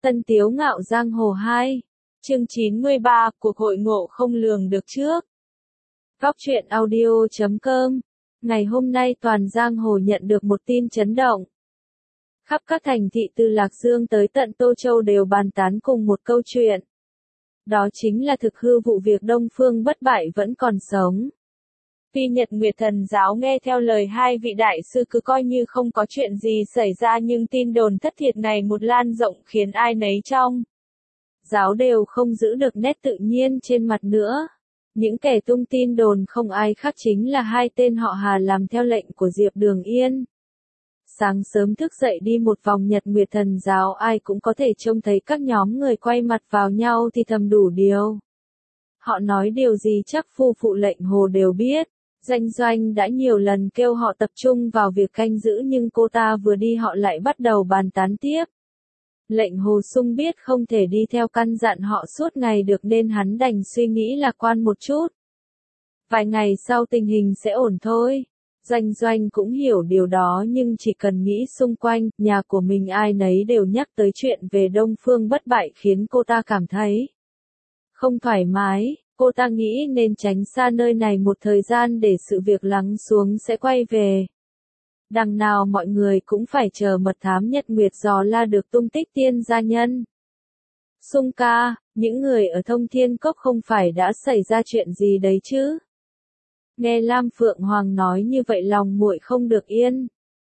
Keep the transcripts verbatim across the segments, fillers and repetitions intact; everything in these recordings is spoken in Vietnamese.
Tân Tiếu Ngạo Giang Hồ hai, chương chín mươi ba, cuộc hội ngộ không lường được trước. Góc truyện audio chấm com. Ngày hôm nay toàn Giang Hồ nhận được một tin chấn động. Khắp các thành thị từ Lạc Dương tới tận Tô Châu đều bàn tán cùng một câu chuyện. Đó chính là thực hư vụ việc Đông Phương Bất Bại vẫn còn sống. Tuy Nhật Nguyệt Thần Giáo nghe theo lời hai vị đại sư cứ coi như không có chuyện gì xảy ra, nhưng tin đồn thất thiệt này một lan rộng khiến ai nấy trong giáo đều không giữ được nét tự nhiên trên mặt nữa. Những kẻ tung tin đồn không ai khác chính là hai tên họ Hà làm theo lệnh của Diệp Đường Yên. Sáng sớm thức dậy đi một vòng Nhật Nguyệt Thần Giáo, ai cũng có thể trông thấy các nhóm người quay mặt vào nhau thì thầm đủ điều. Họ nói điều gì chắc phu phụ Lệnh Hồ đều biết. Doanh Doanh đã nhiều lần kêu họ tập trung vào việc canh giữ, nhưng cô ta vừa đi họ lại bắt đầu bàn tán tiếp. Lệnh Hồ Sung biết không thể đi theo căn dặn họ suốt ngày được nên hắn đành suy nghĩ lạc quan một chút. Vài ngày sau tình hình sẽ ổn thôi. Doanh Doanh cũng hiểu điều đó, nhưng chỉ cần nghĩ xung quanh, nhà của mình ai nấy đều nhắc tới chuyện về Đông Phương Bất Bại khiến cô ta cảm thấy không thoải mái. Cô ta nghĩ nên tránh xa nơi này một thời gian để sự việc lắng xuống sẽ quay về. Đằng nào mọi người cũng phải chờ mật thám Nhật Nguyệt dò la được tung tích tiên gia nhân. Sung ca, những người ở Thông Thiên Cốc không phải đã xảy ra chuyện gì đấy chứ? Nghe Lam Phượng Hoàng nói như vậy lòng muội không được yên.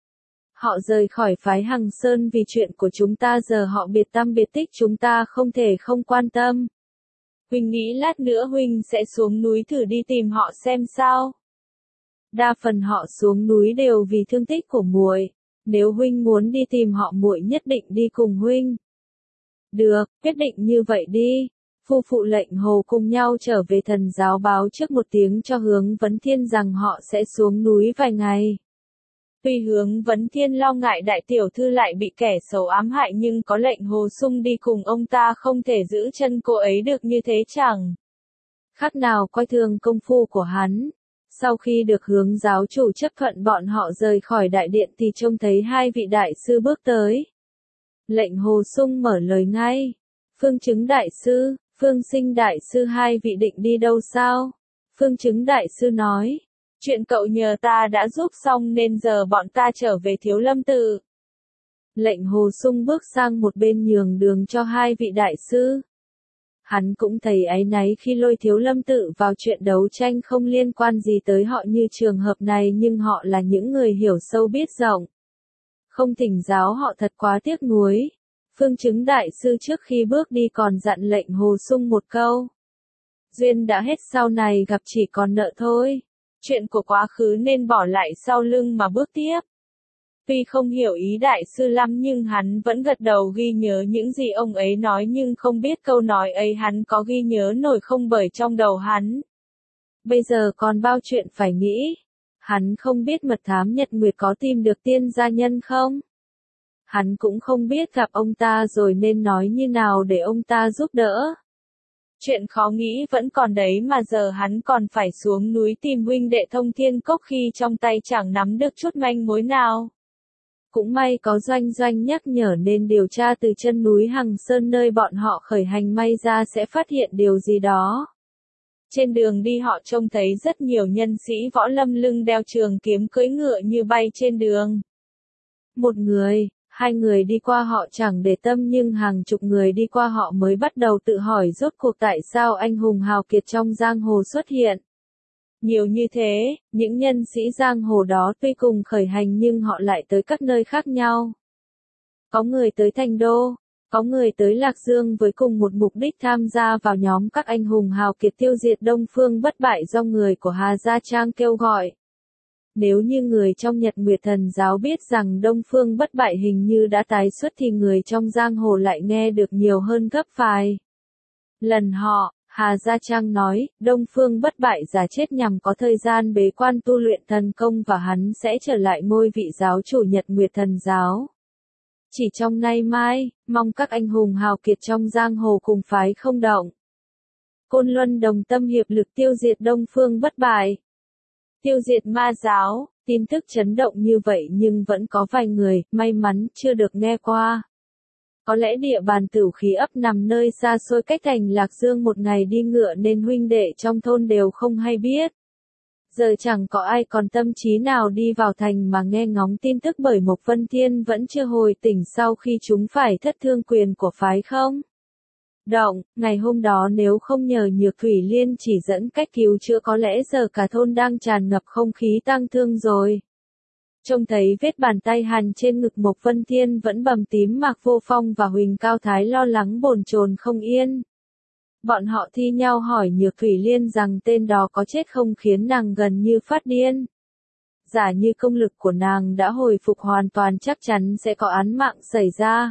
Họ rời khỏi phái Hằng Sơn vì chuyện của chúng ta, giờ họ biệt tăm biệt tích, chúng ta không thể không quan tâm. Huynh nghĩ lát nữa Huynh sẽ xuống núi thử đi tìm họ xem sao. Đa phần họ xuống núi đều vì thương tích của muội. Nếu Huynh muốn đi tìm họ, muội nhất định đi cùng Huynh. Được, quyết định như vậy đi. Phu phụ Lệnh Hồ cùng nhau trở về Thần Giáo báo trước một tiếng cho Hướng Vấn Thiên rằng họ sẽ xuống núi vài ngày. Tuy Hướng Vấn Thiên lo ngại đại tiểu thư lại bị kẻ xấu ám hại, nhưng có Lệnh Hồ Sung đi cùng, ông ta không thể giữ chân cô ấy được, như thế chẳng khác nào coi thường công phu của hắn. Sau khi được Hướng giáo chủ chấp thuận, bọn họ rời khỏi đại điện thì trông thấy hai vị đại sư bước tới. Lệnh Hồ Sung mở lời ngay. Phương Chứng đại sư, Phương Sinh đại sư, hai vị định đi đâu sao? Phương Chứng đại sư nói. Chuyện cậu nhờ ta đã giúp xong nên giờ bọn ta trở về Thiếu Lâm Tự. Lệnh Hồ Sung bước sang một bên nhường đường cho hai vị đại sư. Hắn cũng thấy áy náy khi lôi Thiếu Lâm Tự vào chuyện đấu tranh không liên quan gì tới họ như trường hợp này, nhưng họ là những người hiểu sâu biết rộng. Không thỉnh giáo họ thật quá tiếc nuối. Phương Chứng đại sư trước khi bước đi còn dặn Lệnh Hồ Sung một câu. Duyên đã hết, sau này gặp chỉ còn nợ thôi. Chuyện của quá khứ nên bỏ lại sau lưng mà bước tiếp. Tuy không hiểu ý đại sư lắm nhưng hắn vẫn gật đầu ghi nhớ những gì ông ấy nói, nhưng không biết câu nói ấy hắn có ghi nhớ nổi không, bởi trong đầu hắn bây giờ còn bao chuyện phải nghĩ. Hắn không biết mật thám Nhật Nguyệt có tìm được tiên gia nhân không? Hắn cũng không biết gặp ông ta rồi nên nói như nào để ông ta giúp đỡ. Chuyện khó nghĩ vẫn còn đấy, mà giờ hắn còn phải xuống núi tìm huynh đệ Thông Thiên Cốc khi trong tay chẳng nắm được chút manh mối nào. Cũng may có Doanh Doanh nhắc nhở nên điều tra từ chân núi Hằng Sơn nơi bọn họ khởi hành, may ra sẽ phát hiện điều gì đó. Trên đường đi họ trông thấy rất nhiều nhân sĩ võ lâm lưng đeo trường kiếm cưỡi ngựa như bay trên đường. Một người, hai người đi qua họ chẳng để tâm, nhưng hàng chục người đi qua họ mới bắt đầu tự hỏi rốt cuộc tại sao anh hùng hào kiệt trong giang hồ xuất hiện nhiều như thế. Những nhân sĩ giang hồ đó tuy cùng khởi hành nhưng họ lại tới các nơi khác nhau. Có người tới Thành Đô, có người tới Lạc Dương với cùng một mục đích tham gia vào nhóm các anh hùng hào kiệt tiêu diệt Đông Phương Bất Bại do người của Hà Gia Trang kêu gọi. Nếu như người trong Nhật Nguyệt Thần Giáo biết rằng Đông Phương Bất Bại hình như đã tái xuất thì người trong giang hồ lại nghe được nhiều hơn gấp vài lần họ. Hà Gia Trang nói, Đông Phương Bất Bại giả chết nhằm có thời gian bế quan tu luyện thần công và hắn sẽ trở lại ngôi vị giáo chủ Nhật Nguyệt Thần Giáo. Chỉ trong nay mai, mong các anh hùng hào kiệt trong giang hồ cùng phái không động. Côn Luân đồng tâm hiệp lực tiêu diệt Đông Phương Bất Bại. Tiêu diệt ma giáo, tin tức chấn động như vậy nhưng vẫn có vài người may mắn chưa được nghe qua. Có lẽ địa bàn Tửu Khí ấp nằm nơi xa xôi cách thành Lạc Dương một ngày đi ngựa nên huynh đệ trong thôn đều không hay biết. Giờ chẳng có ai còn tâm trí nào đi vào thành mà nghe ngóng tin tức bởi Mộc Vân Thiên vẫn chưa hồi tỉnh sau khi chúng phải thất thương quyền của phái không. Động, ngày hôm đó nếu không nhờ Nhược Thủy Liên chỉ dẫn cách cứu chữa có lẽ giờ cả thôn đang tràn ngập không khí tang thương rồi. Trông thấy vết bàn tay hằn trên ngực Mộc Vân Thiên vẫn bầm tím, Mạc Vô Phong và Huỳnh Cao Thái lo lắng bồn chồn không yên. Bọn họ thi nhau hỏi Nhược Thủy Liên rằng tên đó có chết không khiến nàng gần như phát điên. Giả như công lực của nàng đã hồi phục hoàn toàn chắc chắn sẽ có án mạng xảy ra.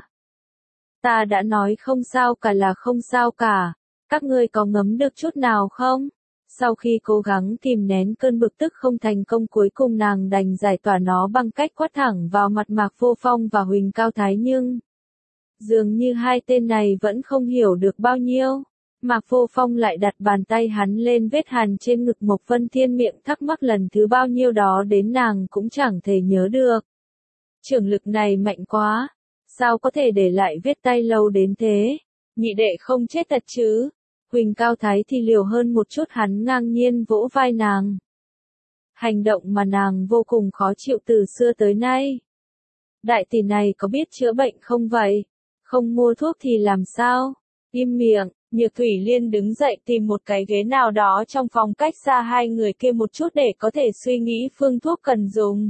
Ta đã nói không sao cả là không sao cả, các ngươi có ngấm được chút nào không? Sau khi cố gắng kìm nén cơn bực tức không thành công cuối cùng nàng đành giải tỏa nó bằng cách quát thẳng vào mặt Mạc Vô Phong và Huỳnh Cao Thái nhưng dường như hai tên này vẫn không hiểu được bao nhiêu. Mạc Vô Phong lại đặt bàn tay hắn lên vết hằn trên ngực Mộc Vân Thiên, miệng thắc mắc lần thứ bao nhiêu đó đến nàng cũng chẳng thể nhớ được. Trưởng lực này mạnh quá, sao có thể để lại vết tay lâu đến thế? Nhị đệ không chết thật chứ? Huỳnh Cao Thái thì liều hơn một chút, hắn ngang nhiên vỗ vai nàng. Hành động mà nàng vô cùng khó chịu từ xưa tới nay. Đại tỷ này có biết chữa bệnh không vậy? Không mua thuốc thì làm sao? Im miệng. Nhược Thủy Liên đứng dậy tìm một cái ghế nào đó trong phòng cách xa hai người kia một chút để có thể suy nghĩ phương thuốc cần dùng.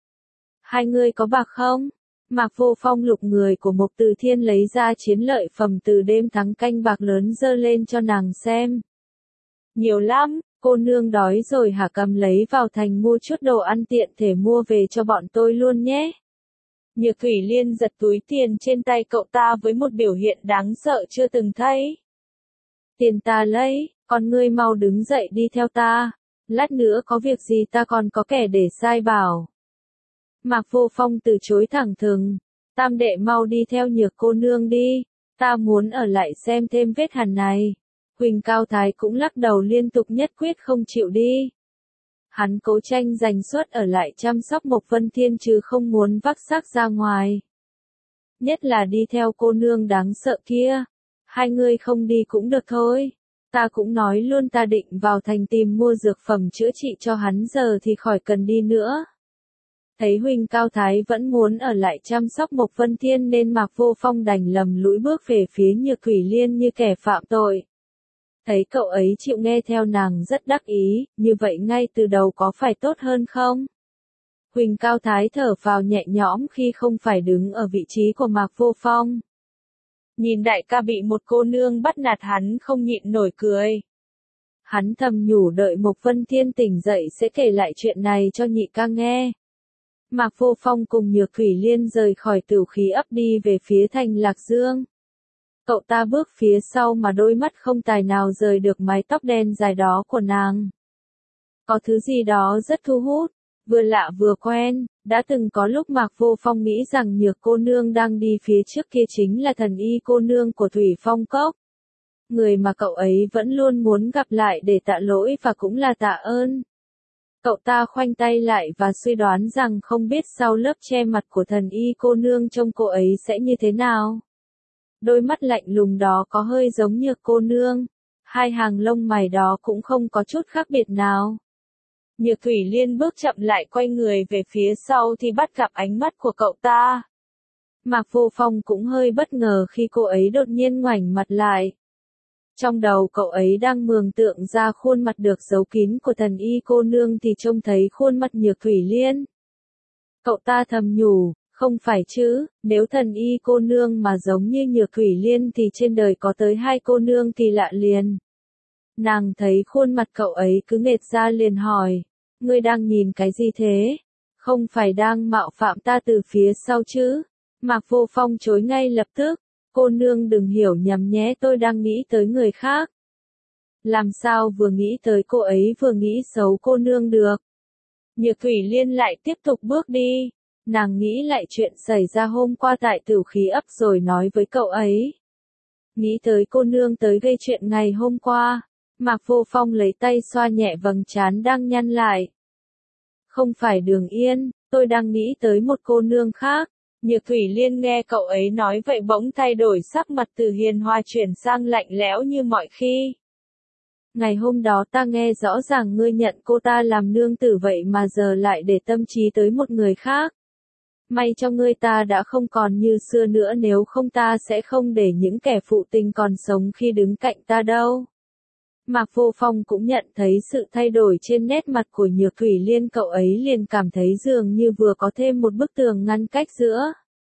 Hai người có bạc không? Mạc Vô Phong lục người của Mộc Từ Thiên lấy ra chiến lợi phẩm từ đêm thắng canh bạc lớn giơ lên cho nàng xem. Nhiều lắm, cô nương đói rồi hả, cầm lấy vào thành mua chút đồ ăn tiện thể mua về cho bọn tôi luôn nhé. Nhược Thủy Liên giật túi tiền trên tay cậu ta với một biểu hiện đáng sợ chưa từng thấy. Tiền ta lấy, còn ngươi mau đứng dậy đi theo ta, lát nữa có việc gì ta còn có kẻ để sai bảo. Mạc Vô Phong từ chối thẳng thừng, tam đệ mau đi theo Nhược cô nương đi, ta muốn ở lại xem thêm vết hằn này. Huỳnh Cao Thái cũng lắc đầu liên tục nhất quyết không chịu đi. Hắn cố tranh giành suất ở lại chăm sóc Mộc Vân Thiên chứ không muốn vác xác ra ngoài. Nhất là đi theo cô nương đáng sợ kia. Hai người không đi cũng được thôi. Ta cũng nói luôn ta định vào thành tìm mua dược phẩm chữa trị cho hắn, giờ thì khỏi cần đi nữa. Thấy Huỳnh Cao Thái vẫn muốn ở lại chăm sóc Mộc Vân Thiên nên Mạc Vô Phong đành lầm lũi bước về phía Nhược Thủy Liên như kẻ phạm tội. Thấy cậu ấy chịu nghe theo nàng rất đắc ý, như vậy ngay từ đầu có phải tốt hơn không? Huỳnh Cao Thái thở phào nhẹ nhõm khi không phải đứng ở vị trí của Mạc Vô Phong. Nhìn đại ca bị một cô nương bắt nạt hắn không nhịn nổi cười. Hắn thầm nhủ đợi Mộc Vân Thiên tỉnh dậy sẽ kể lại chuyện này cho nhị ca nghe. Mạc Vô Phong cùng Nhược Thủy Liên rời khỏi Tửu Khí ấp đi về phía thành Lạc Dương. Cậu ta bước phía sau mà đôi mắt không tài nào rời được mái tóc đen dài đó của nàng. Có thứ gì đó rất thu hút, vừa lạ vừa quen. Đã từng có lúc Mạc Vô Phong nghĩ rằng Nhược cô nương đang đi phía trước kia chính là thần y cô nương của Thủy Phong Cốc. Người mà cậu ấy vẫn luôn muốn gặp lại để tạ lỗi và cũng là tạ ơn. Cậu ta khoanh tay lại và suy đoán rằng không biết sau lớp che mặt của thần y cô nương trông cô ấy sẽ như thế nào. Đôi mắt lạnh lùng đó có hơi giống Nhược cô nương. Hai hàng lông mày đó cũng không có chút khác biệt nào. Nhược Thủy Liên bước chậm lại quay người về phía sau thì bắt gặp ánh mắt của cậu ta. Mạc Vô Phong cũng hơi bất ngờ khi cô ấy đột nhiên ngoảnh mặt lại. Trong đầu cậu ấy đang mường tượng ra khuôn mặt được giấu kín của thần y cô nương thì trông thấy khuôn mặt Nhược Thủy Liên. Cậu ta thầm nhủ, không phải chứ, nếu thần y cô nương mà giống như Nhược Thủy Liên thì trên đời có tới hai cô nương kỳ lạ liền. Nàng thấy khuôn mặt cậu ấy cứ nghệt ra liền hỏi, ngươi đang nhìn cái gì thế? Không phải đang mạo phạm ta từ phía sau chứ? Mạc Vô Phong chối ngay lập tức, cô nương đừng hiểu nhầm nhé, tôi đang nghĩ tới người khác. Làm sao vừa nghĩ tới cô ấy vừa nghĩ xấu cô nương được? Nhược Thủy Liên lại tiếp tục bước đi, nàng nghĩ lại chuyện xảy ra hôm qua tại Tửu Khí ấp rồi nói với cậu ấy. Nghĩ tới cô nương tới gây chuyện ngày hôm qua. Mạc Vô Phong lấy tay xoa nhẹ vầng trán đang nhăn lại. Không phải Đường Yên, tôi đang nghĩ tới một cô nương khác. Nhược Thủy Liên nghe cậu ấy nói vậy bỗng thay đổi sắc mặt từ hiền hòa chuyển sang lạnh lẽo như mọi khi. Ngày hôm đó ta nghe rõ ràng ngươi nhận cô ta làm nương tử vậy mà giờ lại để tâm trí tới một người khác. May cho ngươi ta đã không còn như xưa nữa, nếu không ta sẽ không để những kẻ phụ tình còn sống khi đứng cạnh ta đâu. Mạc Vô Phong cũng nhận thấy sự thay đổi trên nét mặt của Nhược Thủy Liên, cậu ấy liền cảm thấy dường như vừa có thêm một bức tường ngăn cách giữa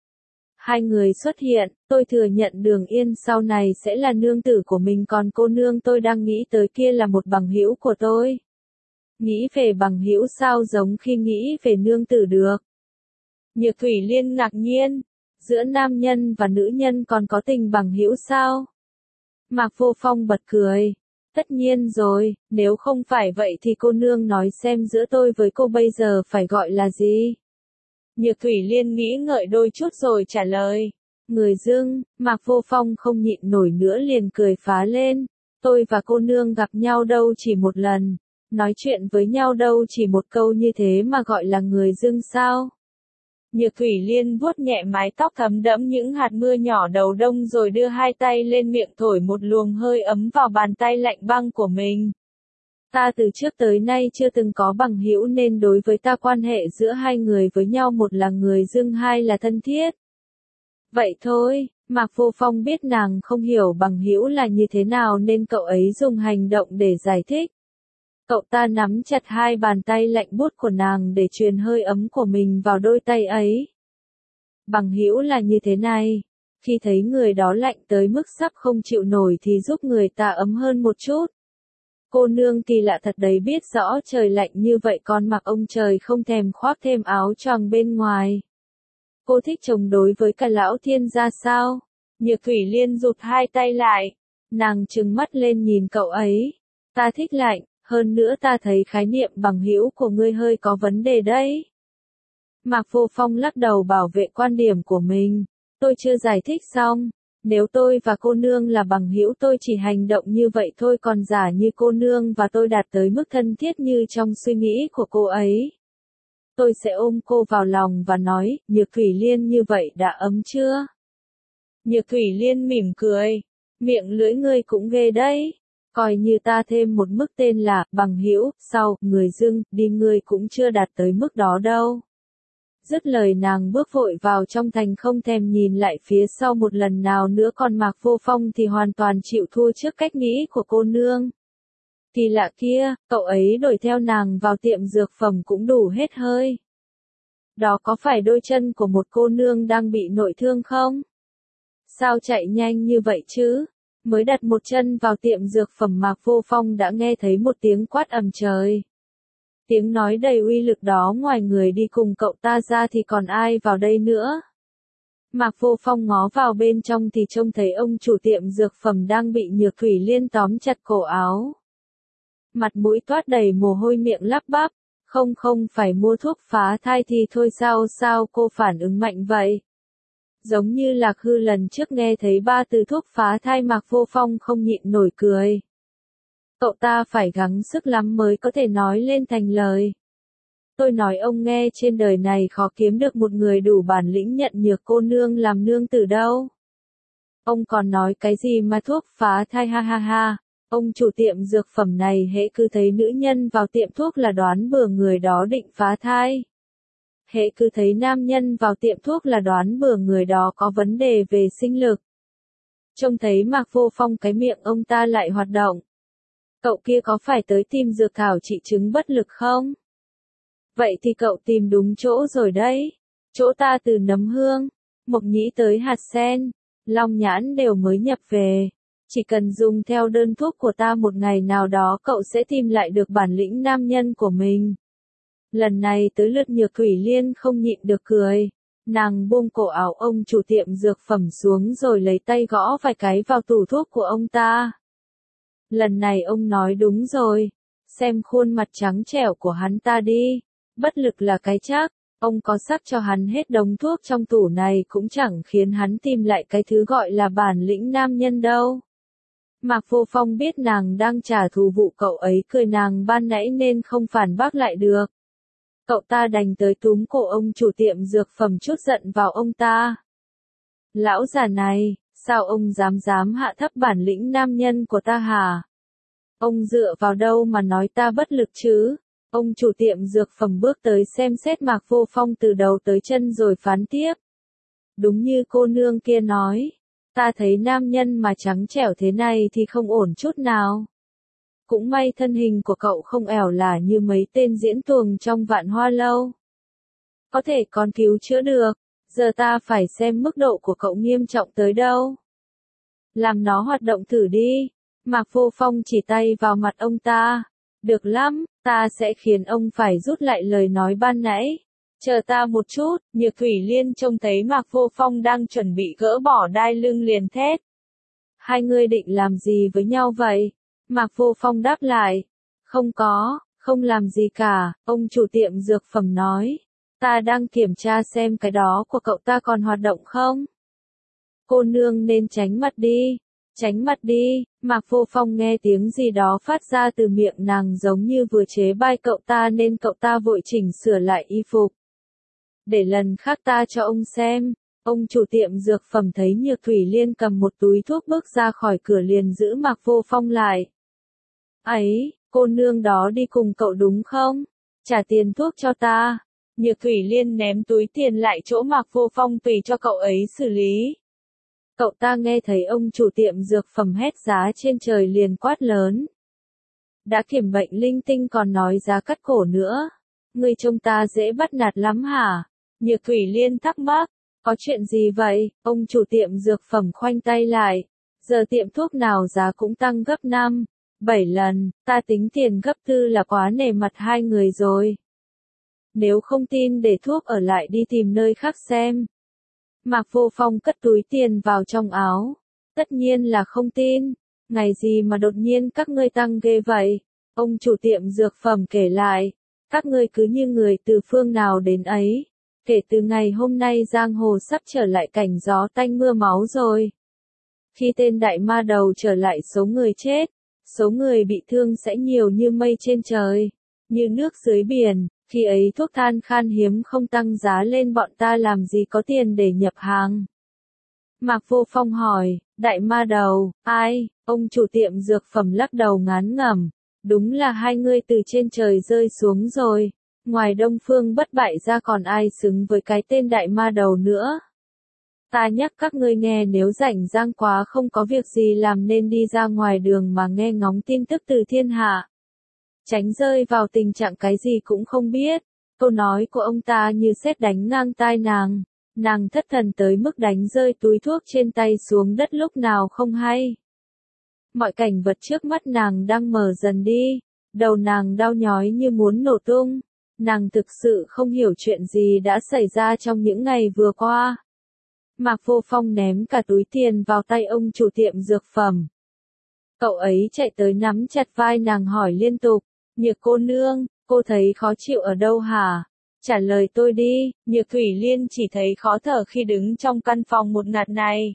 hai người xuất hiện. Tôi thừa nhận Đường Yên sau này sẽ là nương tử của mình, còn cô nương tôi đang nghĩ tới kia là một bằng hữu của tôi. Nghĩ về bằng hữu sao giống khi nghĩ về nương tử được? Nhược Thủy Liên ngạc nhiên, giữa nam nhân và nữ nhân còn có tình bằng hữu sao? Mạc Vô Phong bật cười. Tất nhiên rồi, nếu không phải vậy thì cô nương nói xem giữa tôi với cô bây giờ phải gọi là gì? Nhược Thủy Liên nghĩ ngợi đôi chút rồi trả lời. Người dưng. Mạc Vô Phong không nhịn nổi nữa liền cười phá lên. Tôi và cô nương gặp nhau đâu chỉ một lần, nói chuyện với nhau đâu chỉ một câu như thế mà gọi là người dưng sao? Nhược Thủy Liên vuốt nhẹ mái tóc thấm đẫm những hạt mưa nhỏ đầu đông rồi đưa hai tay lên miệng thổi một luồng hơi ấm vào bàn tay lạnh băng của mình. Ta từ trước tới nay chưa từng có bằng hữu nên đối với ta quan hệ giữa hai người với nhau, một là người dưng, hai là thân thiết. Vậy thôi, Mạc Vô Phong biết nàng không hiểu bằng hữu là như thế nào nên cậu ấy dùng hành động để giải thích. Cậu ta nắm chặt hai bàn tay lạnh buốt của nàng để truyền hơi ấm của mình vào đôi tay ấy. Bằng hữu là như thế này, khi thấy người đó lạnh tới mức sắp không chịu nổi thì giúp người ta ấm hơn một chút. Cô nương kỳ lạ thật đấy, biết rõ trời lạnh như vậy còn mặc ông trời không thèm khoác thêm áo choàng bên ngoài. Cô thích chồng đối với cả lão thiên gia sao? Nhược Thủy Liên rụt hai tay lại, nàng trừng mắt lên nhìn cậu ấy. Ta thích lạnh. Hơn nữa ta thấy khái niệm bằng hữu của ngươi hơi có vấn đề đấy. Mạc Vô Phong lắc đầu bảo vệ quan điểm của mình. Tôi chưa giải thích xong. Nếu tôi và cô nương là bằng hữu tôi chỉ hành động như vậy thôi, còn giả như cô nương và tôi đạt tới mức thân thiết như trong suy nghĩ của cô ấy, tôi sẽ ôm cô vào lòng và nói, Nhược Thủy Liên như vậy đã ấm chưa? Nhược Thủy Liên mỉm cười. Miệng lưỡi ngươi cũng ghê đấy. Coi như ta thêm một mức tên là bằng hữu, sau, người dưng, đi, ngươi cũng chưa đạt tới mức đó đâu. Dứt lời nàng bước vội vào trong thành không thèm nhìn lại phía sau một lần nào nữa, còn Mạc Vô Phong thì hoàn toàn chịu thua trước cách nghĩ của cô nương. Kỳ lạ kia, cậu ấy đuổi theo nàng vào tiệm dược phẩm cũng đủ hết hơi. Đó có phải đôi chân của một cô nương đang bị nội thương không? Sao chạy nhanh như vậy chứ? Mới đặt một chân vào tiệm dược phẩm Mạc Vô Phong đã nghe thấy một tiếng quát ầm trời. Tiếng nói đầy uy lực đó ngoài người đi cùng cậu ta ra thì còn ai vào đây nữa? Mạc Vô Phong ngó vào bên trong thì trông thấy ông chủ tiệm dược phẩm đang bị Nhược Thủy Liên tóm chặt cổ áo. Mặt mũi toát đầy mồ hôi, miệng lắp bắp. Không không phải mua thuốc phá thai thì thôi sao, sao cô phản ứng mạnh vậy? Giống như Lạc Hư lần trước nghe thấy ba từ thuốc phá thai, Mạc Vô Phong không nhịn nổi cười. Cậu ta phải gắng sức lắm mới có thể nói lên thành lời. Tôi nói ông nghe, trên đời này khó kiếm được một người đủ bản lĩnh nhận Nhược cô nương làm nương tử đâu. Ông còn nói cái gì mà thuốc phá thai, ha ha ha. Ông chủ tiệm dược phẩm này hễ cứ thấy nữ nhân vào tiệm thuốc là đoán bừa người đó định phá thai. Hễ cứ thấy nam nhân vào tiệm thuốc là đoán bừa người đó có vấn đề về sinh lực. Trông thấy Mạc Vô Phong cái miệng ông ta lại hoạt động. Cậu kia có phải tới tìm dược thảo trị chứng bất lực không? Vậy thì cậu tìm đúng chỗ rồi đấy. Chỗ ta từ nấm hương, mộc nhĩ tới hạt sen, long nhãn đều mới nhập về. Chỉ cần dùng theo đơn thuốc của ta một ngày nào đó cậu sẽ tìm lại được bản lĩnh nam nhân của mình. Lần này tới lượt Nhược Thủy Liên không nhịn được cười. Nàng buông cổ áo ông chủ tiệm dược phẩm xuống rồi lấy tay gõ vài cái vào tủ thuốc của ông ta. Lần này ông nói đúng rồi. Xem khuôn mặt trắng trẻo của hắn ta đi. Bất lực là cái chắc. Ông có sắc cho hắn hết đống thuốc trong tủ này cũng chẳng khiến hắn tìm lại cái thứ gọi là bản lĩnh nam nhân đâu. Mạc Vô Phong biết nàng đang trả thù vụ cậu ấy cười nàng ban nãy nên không phản bác lại được. Cậu ta đành tới túm cổ ông chủ tiệm dược phẩm trút giận vào ông ta. Lão già này, sao ông dám dám hạ thấp bản lĩnh nam nhân của ta hả? Ông dựa vào đâu mà nói ta bất lực chứ? Ông chủ tiệm dược phẩm bước tới xem xét Mạc Vô Phong từ đầu tới chân rồi phán tiếp. Đúng như cô nương kia nói, ta thấy nam nhân mà trắng trẻo thế này thì không ổn chút nào. Cũng may thân hình của cậu không ẻo lả như mấy tên diễn tuồng trong Vạn Hoa Lâu. Có thể còn cứu chữa được, giờ ta phải xem mức độ của cậu nghiêm trọng tới đâu. Làm nó hoạt động thử đi. Mạc Vô Phong chỉ tay vào mặt ông ta. Được lắm, ta sẽ khiến ông phải rút lại lời nói ban nãy. Chờ ta một chút. Nhược Thủy Liên trông thấy Mạc Vô Phong đang chuẩn bị gỡ bỏ đai lưng liền thét. Hai người định làm gì với nhau vậy? Mạc Vô Phong đáp lại. Không có, không làm gì cả, ông chủ tiệm dược phẩm nói. Ta đang kiểm tra xem cái đó của cậu ta còn hoạt động không? Cô nương nên tránh mặt đi. Tránh mặt đi. Mạc Vô Phong nghe tiếng gì đó phát ra từ miệng nàng giống như vừa chế bai cậu ta nên cậu ta vội chỉnh sửa lại y phục. Để lần khác ta cho ông xem. Ông chủ tiệm dược phẩm thấy Nhược Thủy Liên cầm một túi thuốc bước ra khỏi cửa liền giữ Mạc Vô Phong lại. Ấy, cô nương đó đi cùng cậu đúng không? Trả tiền thuốc cho ta. Nhược Thủy Liên ném túi tiền lại chỗ Mạc Vô Phong tùy cho cậu ấy xử lý. Cậu ta nghe thấy ông chủ tiệm dược phẩm hét giá trên trời liền quát lớn. Đã kiểm bệnh linh tinh còn nói giá cắt cổ nữa. Người trông ta dễ bắt nạt lắm hả? Nhược Thủy Liên thắc mắc. Có chuyện gì vậy? Ông chủ tiệm dược phẩm khoanh tay lại. Giờ tiệm thuốc nào giá cũng tăng gấp năm, bảy lần, ta tính tiền gấp tư là quá nể mặt hai người rồi. Nếu không tin để thuốc ở lại đi tìm nơi khác xem. Mạc Vô Phong cất túi tiền vào trong áo. Tất nhiên là không tin. Ngày gì mà đột nhiên các ngươi tăng ghê vậy? Ông chủ tiệm dược phẩm kể lại. Các ngươi cứ như người từ phương nào đến ấy. Kể từ ngày hôm nay giang hồ sắp trở lại cảnh gió tanh mưa máu rồi. Khi tên đại ma đầu trở lại số người chết, số người bị thương sẽ nhiều như mây trên trời, như nước dưới biển. Khi ấy thuốc than khan hiếm không tăng giá lên bọn ta làm gì có tiền để nhập hàng. Mạc Vô Phong hỏi, đại ma đầu, ai? Ông chủ tiệm dược phẩm lắc đầu ngán ngẩm. Đúng là hai ngươi từ trên trời rơi xuống rồi. Ngoài Đông Phương Bất Bại ra còn ai xứng với cái tên đại ma đầu nữa. Ta nhắc các ngươi nghe, nếu rảnh rang quá không có việc gì làm nên đi ra ngoài đường mà nghe ngóng tin tức từ thiên hạ. Tránh rơi vào tình trạng cái gì cũng không biết. Câu nói của ông ta như sét đánh ngang tai nàng. Nàng thất thần tới mức đánh rơi túi thuốc trên tay xuống đất lúc nào không hay. Mọi cảnh vật trước mắt nàng đang mờ dần đi. Đầu nàng đau nhói như muốn nổ tung. Nàng thực sự không hiểu chuyện gì đã xảy ra trong những ngày vừa qua. Mạc Vô Phong ném cả túi tiền vào tay ông chủ tiệm dược phẩm. Cậu ấy chạy tới nắm chặt vai nàng hỏi liên tục. Nhược cô nương, cô thấy khó chịu ở đâu hả? Trả lời tôi đi. Nhược Thủy Liên chỉ thấy khó thở khi đứng trong căn phòng một ngạt này.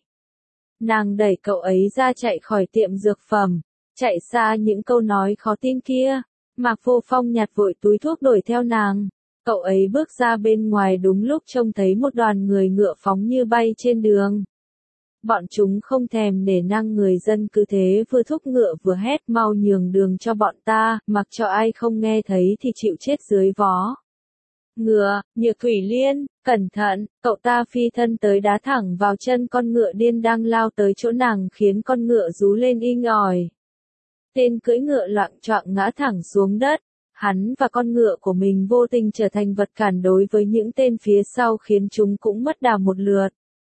Nàng đẩy cậu ấy ra chạy khỏi tiệm dược phẩm. Chạy xa những câu nói khó tin kia. Mạc Vô Phong nhặt vội túi thuốc đuổi theo nàng. Cậu ấy bước ra bên ngoài đúng lúc trông thấy một đoàn người ngựa phóng như bay trên đường. Bọn chúng không thèm nể nang người dân cứ thế vừa thúc ngựa vừa hét mau nhường đường cho bọn ta, mặc cho ai không nghe thấy thì chịu chết dưới vó. Ngựa, Nhược Thủy Liên, cẩn thận, cậu ta phi thân tới đá thẳng vào chân con ngựa điên đang lao tới chỗ nàng khiến con ngựa rú lên inh ỏi. Tên cưỡi ngựa loạng choạng ngã thẳng xuống đất. Hắn và con ngựa của mình vô tình trở thành vật cản đối với những tên phía sau khiến chúng cũng mất đà một lượt.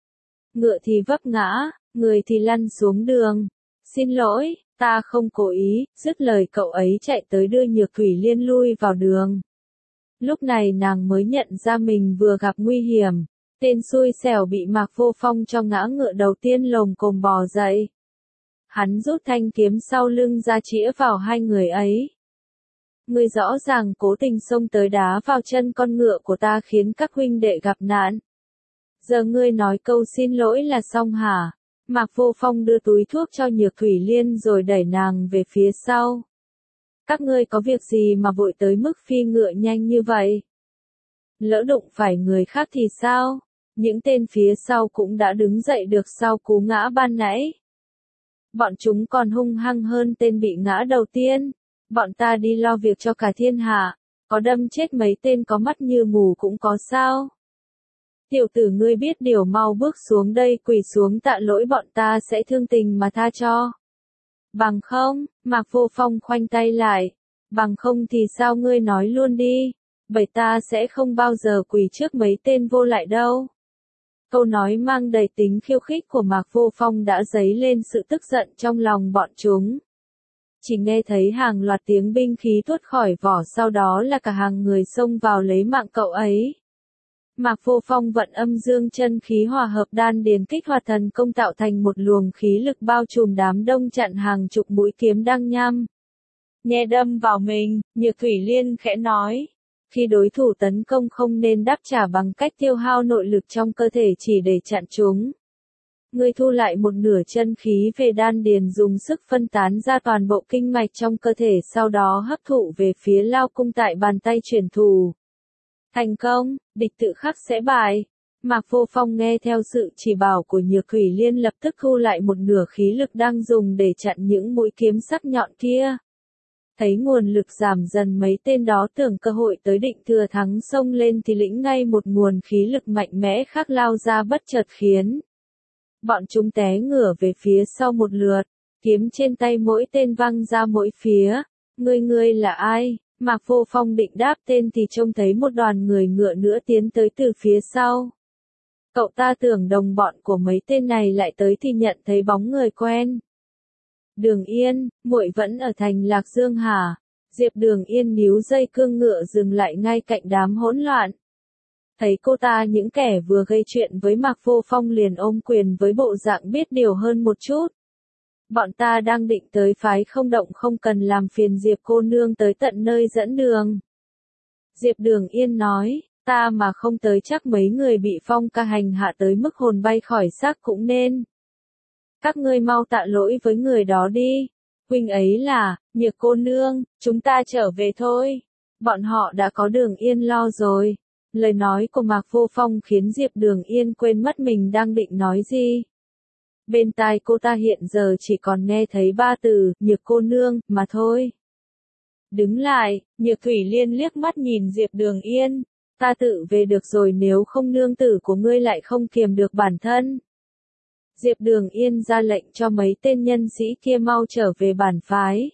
Ngựa thì vấp ngã, người thì lăn xuống đường. Xin lỗi, ta không cố ý, dứt lời cậu ấy chạy tới đưa Nhược Thủy Liên lui vào đường. Lúc này nàng mới nhận ra mình vừa gặp nguy hiểm. Tên xui xẻo bị Mạc Vô Phong cho ngã ngựa đầu tiên lồm cồm bò dậy. Hắn rút thanh kiếm sau lưng ra chĩa vào hai người ấy. Ngươi rõ ràng cố tình xông tới đá vào chân con ngựa của ta khiến các huynh đệ gặp nạn. Giờ ngươi nói câu xin lỗi là xong hả? Mạc Vô Phong đưa túi thuốc cho Nhược Thủy Liên rồi đẩy nàng về phía sau. Các ngươi có việc gì mà vội tới mức phi ngựa nhanh như vậy? Lỡ đụng phải người khác thì sao? Những tên phía sau cũng đã đứng dậy được sau cú ngã ban nãy. Bọn chúng còn hung hăng hơn tên bị ngã đầu tiên. Bọn ta đi lo việc cho cả thiên hạ, có đâm chết mấy tên có mắt như mù cũng có sao? Tiểu tử ngươi biết điều mau bước xuống đây quỳ xuống tạ lỗi bọn ta sẽ thương tình mà tha cho. Bằng không, Mạc Vô Phong khoanh tay lại. Bằng không thì sao ngươi nói luôn đi, bởi ta sẽ không bao giờ quỳ trước mấy tên vô lại đâu. Câu nói mang đầy tính khiêu khích của Mạc Vô Phong đã dấy lên sự tức giận trong lòng bọn chúng. Chỉ nghe thấy hàng loạt tiếng binh khí tuốt khỏi vỏ, sau đó là cả hàng người xông vào lấy mạng cậu ấy. Mạc Vô Phong vận âm dương chân khí hòa hợp đan điền kích hoạt thần công tạo thành một luồng khí lực bao trùm đám đông chặn hàng chục mũi kiếm đang nhắm nhẹ đâm vào mình. Nhược Thủy Liên khẽ nói, khi đối thủ tấn công không nên đáp trả bằng cách tiêu hao nội lực trong cơ thể chỉ để chặn chúng. Ngươi thu lại một nửa chân khí về đan điền, dùng sức phân tán ra toàn bộ kinh mạch trong cơ thể, sau đó hấp thụ về phía lao cung tại bàn tay chuyển thủ. Thành công, địch tự khắc sẽ bại. Mạc Vô Phong nghe theo sự chỉ bảo của Nhược Thủy Liên lập tức thu lại một nửa khí lực đang dùng để chặn những mũi kiếm sắc nhọn kia. Thấy nguồn lực giảm dần, mấy tên đó tưởng cơ hội tới định thừa thắng xông lên thì lĩnh ngay một nguồn khí lực mạnh mẽ khác lao ra, bất chợt khiến bọn chúng té ngửa về phía sau một lượt, kiếm trên tay mỗi tên văng ra mỗi phía. Ngươi ngươi là ai? Mạc Vô Phong định đáp tên thì trông thấy một đoàn người ngựa nữa tiến tới từ phía sau. Cậu ta tưởng đồng bọn của mấy tên này lại tới thì nhận thấy bóng người quen. Đường Yên, muội vẫn ở thành Lạc Dương hả? Diệp Đường Yên níu dây cương ngựa dừng lại ngay cạnh đám hỗn loạn. Thấy cô ta, những kẻ vừa gây chuyện với Mạc Vô Phong liền ôm quyền với bộ dạng biết điều hơn một chút. Bọn ta đang định tới phái Không Động, không cần làm phiền Diệp cô nương tới tận nơi dẫn đường. Diệp Đường Yên nói, ta mà không tới chắc mấy người bị Phong ca hành hạ tới mức hồn bay khỏi xác cũng nên. Các ngươi mau tạ lỗi với người đó đi. Huynh ấy là, Nhược cô nương, chúng ta trở về thôi. Bọn họ đã có Đường Yên lo rồi. Lời nói của Mạc Vô Phong khiến Diệp Đường Yên quên mất mình đang định nói gì. Bên tai cô ta hiện giờ chỉ còn nghe thấy ba từ, Nhược cô nương, mà thôi. Đứng lại, Nhược Thủy Liên liếc mắt nhìn Diệp Đường Yên. Ta tự về được rồi, nếu không nương tử của ngươi lại không kiềm được bản thân. Diệp Đường Yên ra lệnh cho mấy tên nhân sĩ kia mau trở về bản phái.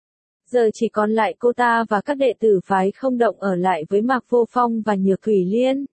Giờ chỉ còn lại cô ta và các đệ tử phái Không Động ở lại với Mạc Vô Phong và Nhược Thủy Liên.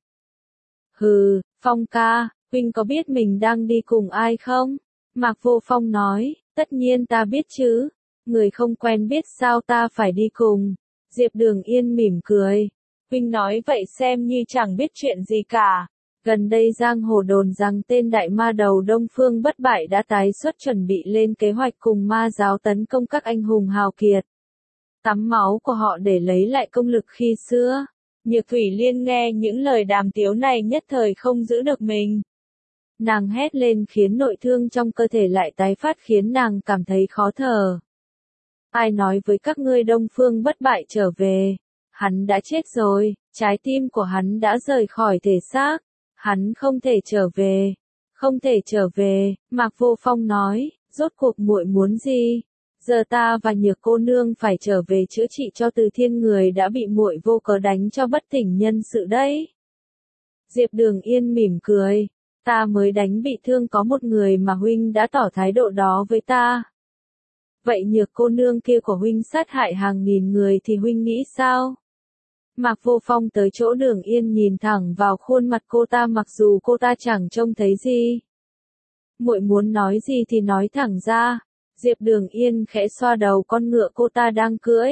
Hừ, Phong ca, huynh có biết mình đang đi cùng ai không? Mạc Vô Phong nói, tất nhiên ta biết chứ. Người không quen biết sao ta phải đi cùng. Diệp Đường Yên mỉm cười. Huynh nói vậy xem như chẳng biết chuyện gì cả. Gần đây giang hồ đồn rằng tên đại ma đầu Đông Phương Bất Bại đã tái xuất, chuẩn bị lên kế hoạch cùng ma giáo tấn công các anh hùng hào kiệt. Tắm máu của họ để lấy lại công lực khi xưa. Nhược Thủy Liên nghe những lời đàm tiếu này nhất thời không giữ được mình. Nàng hét lên khiến nội thương trong cơ thể lại tái phát, khiến nàng cảm thấy khó thở. Ai nói với các ngươi Đông Phương Bất Bại trở về? Hắn đã chết rồi, trái tim của hắn đã rời khỏi thể xác. Hắn không thể trở về. Không thể trở về, Mạc Vô Phong nói, rốt cuộc muội muốn gì? Giờ ta và Nhược cô nương phải trở về chữa trị cho Từ Thiên, người đã bị muội vô cớ đánh cho bất tỉnh nhân sự đấy. Diệp Đường Yên mỉm cười, ta mới đánh bị thương có một người mà huynh đã tỏ thái độ đó với ta. Vậy Nhược cô nương kia của huynh sát hại hàng nghìn người thì huynh nghĩ sao? Mạc Vô Phong tới chỗ Đường Yên, nhìn thẳng vào khuôn mặt cô ta, mặc dù cô ta chẳng trông thấy gì. Muội muốn nói gì thì nói thẳng ra. Diệp Đường Yên khẽ xoa đầu con ngựa cô ta đang cưỡi.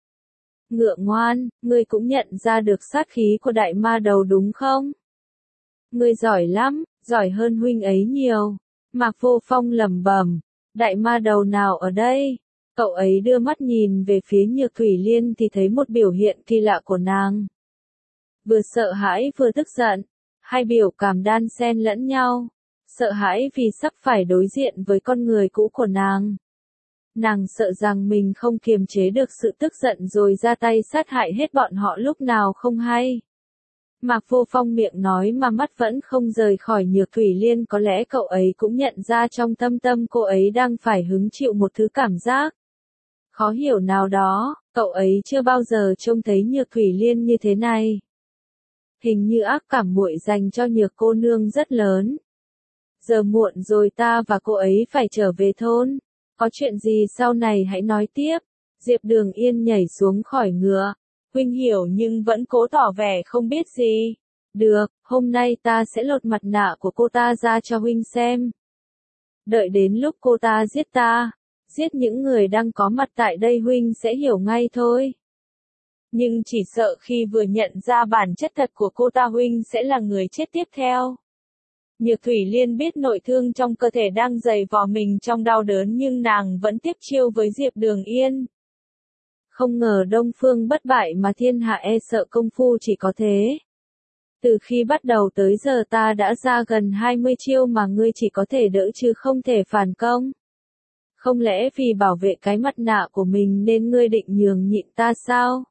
Ngựa ngoan, ngươi cũng nhận ra được sát khí của đại ma đầu đúng không? Ngươi giỏi lắm, giỏi hơn huynh ấy nhiều. Mạc Vô Phong lẩm bẩm, đại ma đầu nào ở đây? Cậu ấy đưa mắt nhìn về phía Nhược Thủy Liên thì thấy một biểu hiện kỳ lạ của nàng. Vừa sợ hãi vừa tức giận, hai biểu cảm đan xen lẫn nhau. Sợ hãi vì sắp phải đối diện với con người cũ của nàng. Nàng sợ rằng mình không kiềm chế được sự tức giận rồi ra tay sát hại hết bọn họ lúc nào không hay. Mạc Vô Phong miệng nói mà mắt vẫn không rời khỏi Nhược Thủy Liên, có lẽ cậu ấy cũng nhận ra trong thâm tâm cô ấy đang phải hứng chịu một thứ cảm giác khó hiểu nào đó, cậu ấy chưa bao giờ trông thấy Nhược Thủy Liên như thế này. Hình như ác cảm muội dành cho Nhược cô nương rất lớn. Giờ muộn rồi, ta và cô ấy phải trở về thôn. Có chuyện gì sau này hãy nói tiếp. Diệp Đường Yên nhảy xuống khỏi ngựa. Huynh hiểu nhưng vẫn cố tỏ vẻ không biết gì. Được, hôm nay ta sẽ lột mặt nạ của cô ta ra cho huynh xem. Đợi đến lúc cô ta giết ta, giết những người đang có mặt tại đây, huynh sẽ hiểu ngay thôi. Nhưng chỉ sợ khi vừa nhận ra bản chất thật của cô ta, huynh sẽ là người chết tiếp theo. Nhược Thủy Liên biết nội thương trong cơ thể đang giày vò mình trong đau đớn, nhưng nàng vẫn tiếp chiêu với Diệp Đường Yên. Không ngờ Đông Phương bất bại mà thiên hạ e sợ công phu chỉ có thế. Từ khi bắt đầu tới giờ ta đã ra gần hai mươi chiêu mà ngươi chỉ có thể đỡ chứ không thể phản công. Không lẽ vì bảo vệ cái mặt nạ của mình nên ngươi định nhường nhịn ta sao?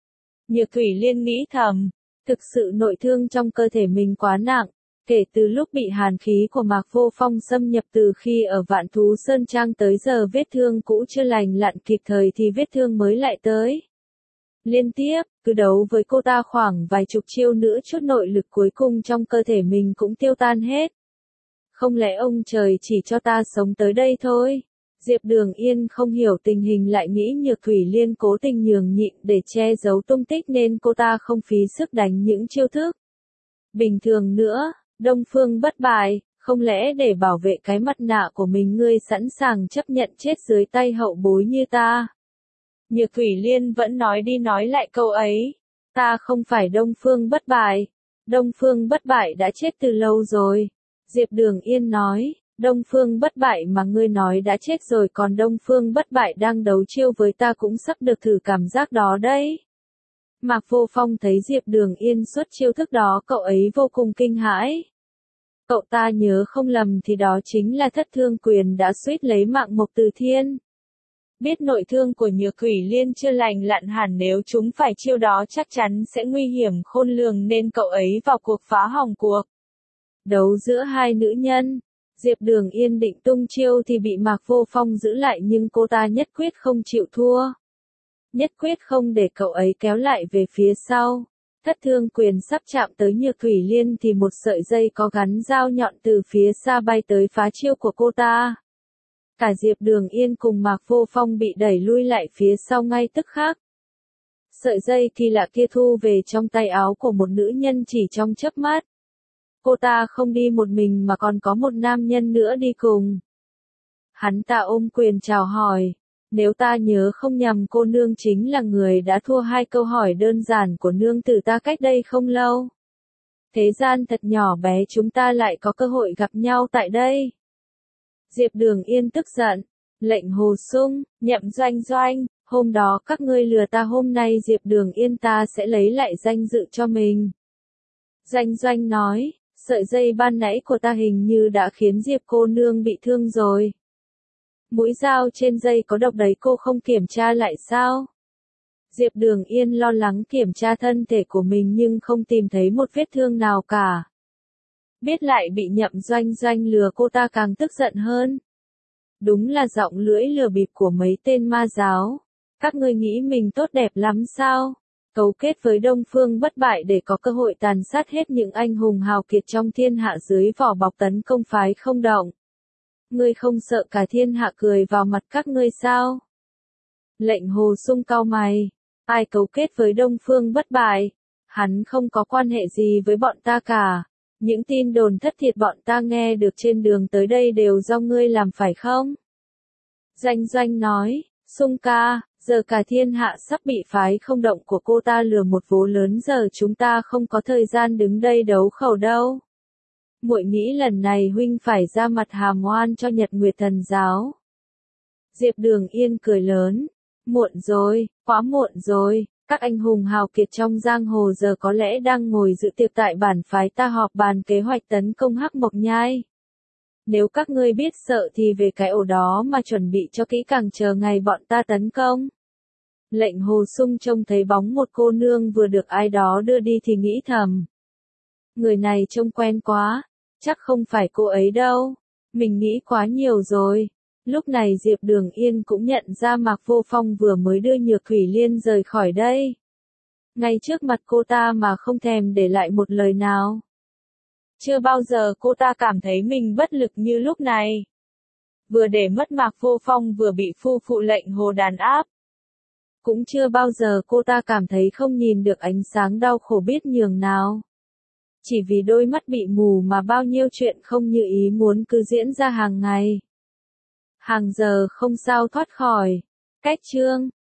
Nhược Thủy Liên nghĩ thầm, thực sự nội thương trong cơ thể mình quá nặng. Kể từ lúc bị hàn khí của Mạc Vô Phong xâm nhập từ khi ở Vạn Thú Sơn Trang tới giờ, vết thương cũ chưa lành lặn kịp thời thì vết thương mới lại tới. Liên tiếp, cứ đấu với cô ta khoảng vài chục chiêu nữa, chút nội lực cuối cùng trong cơ thể mình cũng tiêu tan hết. Không lẽ ông trời chỉ cho ta sống tới đây thôi? Diệp Đường Yên không hiểu tình hình, lại nghĩ Nhược Thủy Liên cố tình nhường nhịn để che giấu tung tích nên cô ta không phí sức đánh những chiêu thức bình thường nữa. Đông Phương bất bại, không lẽ để bảo vệ cái mặt nạ của mình ngươi sẵn sàng chấp nhận chết dưới tay hậu bối như ta? Nhược Thủy Liên vẫn nói đi nói lại câu ấy. Ta không phải Đông Phương bất bại. Đông Phương bất bại đã chết từ lâu rồi. Diệp Đường Yên nói, Đông Phương bất bại mà ngươi nói đã chết rồi, còn Đông Phương bất bại đang đấu chiêu với ta cũng sắp được thử cảm giác đó đấy. Mạc Vô Phong thấy Diệp Đường Yên xuất chiêu thức đó, cậu ấy vô cùng kinh hãi. Cậu ta nhớ không lầm thì đó chính là Thất Thương Quyền đã suýt lấy mạng Mộc Từ Thiên. Biết nội thương của Nhược Thủy Liên chưa lành lặn hẳn, nếu chúng phải chiêu đó chắc chắn sẽ nguy hiểm khôn lường, nên cậu ấy vào cuộc phá hỏng cuộc đấu giữa hai nữ nhân. Diệp Đường Yên định tung chiêu thì bị Mạc Vô Phong giữ lại, nhưng cô ta nhất quyết không chịu thua. Nhất quyết không để cậu ấy kéo lại về phía sau. Thất Thương Quyền sắp chạm tới Nhược Thủy Liên thì một sợi dây có gắn dao nhọn từ phía xa bay tới phá chiêu của cô ta. Cả Diệp Đường Yên cùng Mạc Vô Phong bị đẩy lui lại phía sau ngay tức khắc. Sợi dây kỳ lạ kia thu về trong tay áo của một nữ nhân chỉ trong chớp mắt. Cô ta không đi một mình mà còn có một nam nhân nữa đi cùng. Hắn ta ôm quyền chào hỏi. Nếu ta nhớ không nhầm, cô nương chính là người đã thua hai câu hỏi đơn giản của nương tử ta cách đây không lâu. Thế gian thật nhỏ bé, chúng ta lại có cơ hội gặp nhau tại đây. Diệp Đường Yên tức giận. Lệnh Hồ Sung, Nhậm Doanh Doanh, hôm đó các ngươi lừa ta, hôm nay Diệp Đường Yên ta sẽ lấy lại danh dự cho mình. Doanh Doanh nói, sợi dây ban nãy của ta hình như đã khiến Diệp cô nương bị thương rồi. Mũi dao trên dây có độc đấy, cô không kiểm tra lại sao? Diệp Đường Yên lo lắng kiểm tra thân thể của mình nhưng không tìm thấy một vết thương nào cả. Biết lại bị Nhậm Doanh Doanh lừa, cô ta càng tức giận hơn. Đúng là giọng lưỡi lừa bịp của mấy tên ma giáo. Các ngươi nghĩ mình tốt đẹp lắm sao? Cấu kết với Đông Phương bất bại để có cơ hội tàn sát hết những anh hùng hào kiệt trong thiên hạ dưới vỏ bọc tấn công phái không động. Ngươi không sợ cả thiên hạ cười vào mặt các ngươi sao? Lệnh Hồ Sung cau mày. Ai cấu kết với Đông Phương bất bại? Hắn không có quan hệ gì với bọn ta cả. Những tin đồn thất thiệt bọn ta nghe được trên đường tới đây đều do ngươi làm phải không? Doanh Doanh nói, Sung ca, giờ cả thiên hạ sắp bị phái không động của cô ta lừa một vố lớn, giờ chúng ta không có thời gian đứng đây đấu khẩu đâu. Muội nghĩ lần này huynh phải ra mặt hàm oan cho Nhật Nguyệt Thần giáo. Diệp Đường Yên cười lớn. Muộn rồi, quá muộn rồi. Các anh hùng hào kiệt trong giang hồ giờ có lẽ đang ngồi dự tiệc tại bản phái ta họp bàn kế hoạch tấn công Hắc Mộc Nhai. Nếu các ngươi biết sợ thì về cái ổ đó mà chuẩn bị cho kỹ càng, chờ ngày bọn ta tấn công. Lệnh Hồ Sung trông thấy bóng một cô nương vừa được ai đó đưa đi thì nghĩ thầm. Người này trông quen quá, chắc không phải cô ấy đâu. Mình nghĩ quá nhiều rồi. Lúc này Diệp Đường Yên cũng nhận ra Mạc Vô Phong vừa mới đưa Nhược Thủy Liên rời khỏi đây. Ngay trước mặt cô ta mà không thèm để lại một lời nào. Chưa bao giờ cô ta cảm thấy mình bất lực như lúc này. Vừa để mất Mạc Vô Phong vừa bị phu phụ lệnh hồ đàn áp. Cũng chưa bao giờ cô ta cảm thấy không nhìn được ánh sáng đau khổ biết nhường nào. Chỉ vì đôi mắt bị mù mà bao nhiêu chuyện không như ý muốn cứ diễn ra hàng ngày. Hàng giờ không sao thoát khỏi. Cách chương